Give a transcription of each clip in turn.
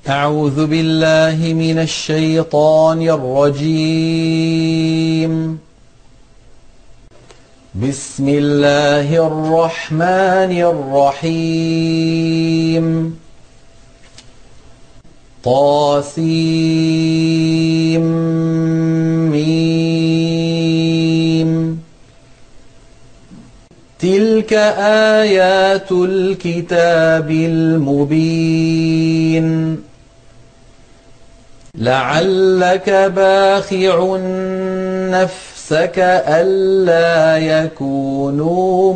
أعوذ بالله من الشيطان الرجيم. بسم الله الرحمن الرحيم. طاسيم. تلك آيات الكتاب المبين. لعلك باخع نفسك ألا يكونوا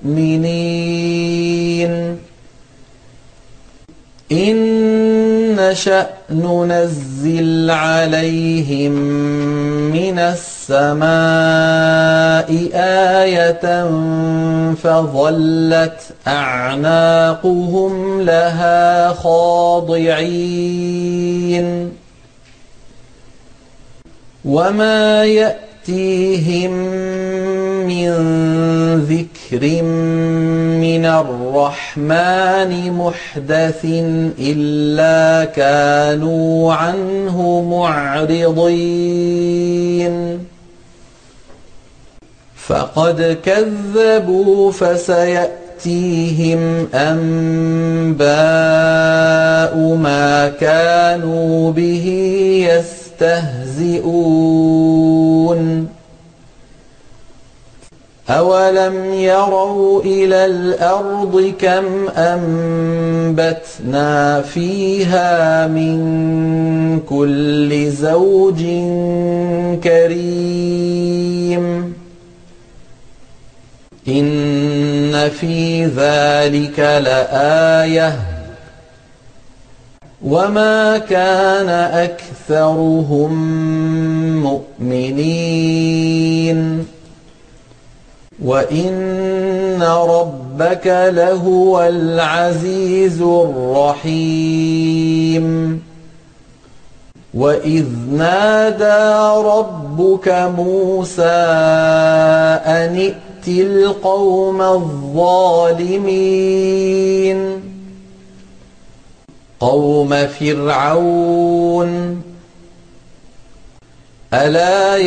مؤمنين إن نشأ ننزل عليهم من السماء آية فظلت أعناقهم لها خاضعين وما يأتيهم من ذكر من الرحمن محدث إلا كانوا عنه معرضين فقد كذبوا فسيأتيهم أنباء ما كانوا به يستهزئون أولم يروا إلى الأرض كم أنبتنا فيها من كل زوج كريم إن في ذلك لآية وما كان أكثرهم مؤمنين وإن ربك لهو العزيز الرحيم وإذ نادى ربك موسى أن ائت القوم الظالمين قوم فرعون ألا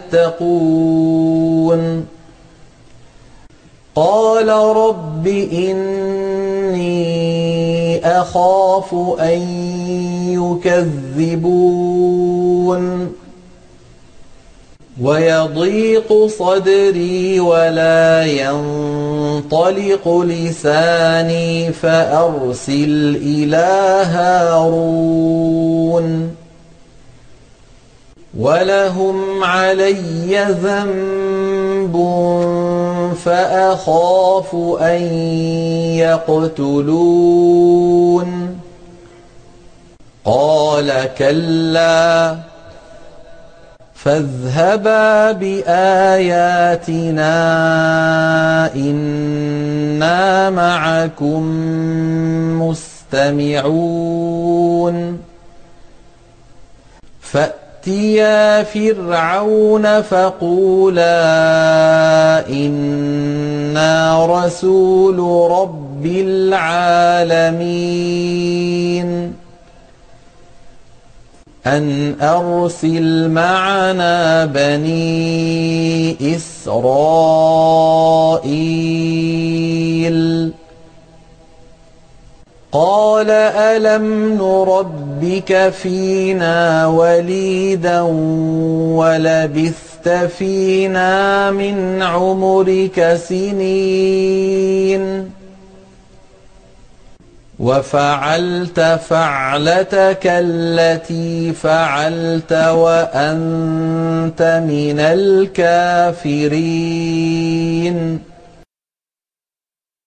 يتقون قال رب إني أخاف أن يكذبون ويضيق صدري ولا ينطلق لساني فأرسل إلى هارون ولهم علي ذنب فأخاف أن يقتلون قال كلا فاذهبا بآياتنا إنا معكم مستمعون فأتيا فرعون فقولا إنا رسول رب العالمين أن أرسل معنا بني إسرائيل قال ألم نربك فينا وليدا ولبثت فينا من عمرك سنين وفعلت فعلتك التي فعلت وأنت من الكافرين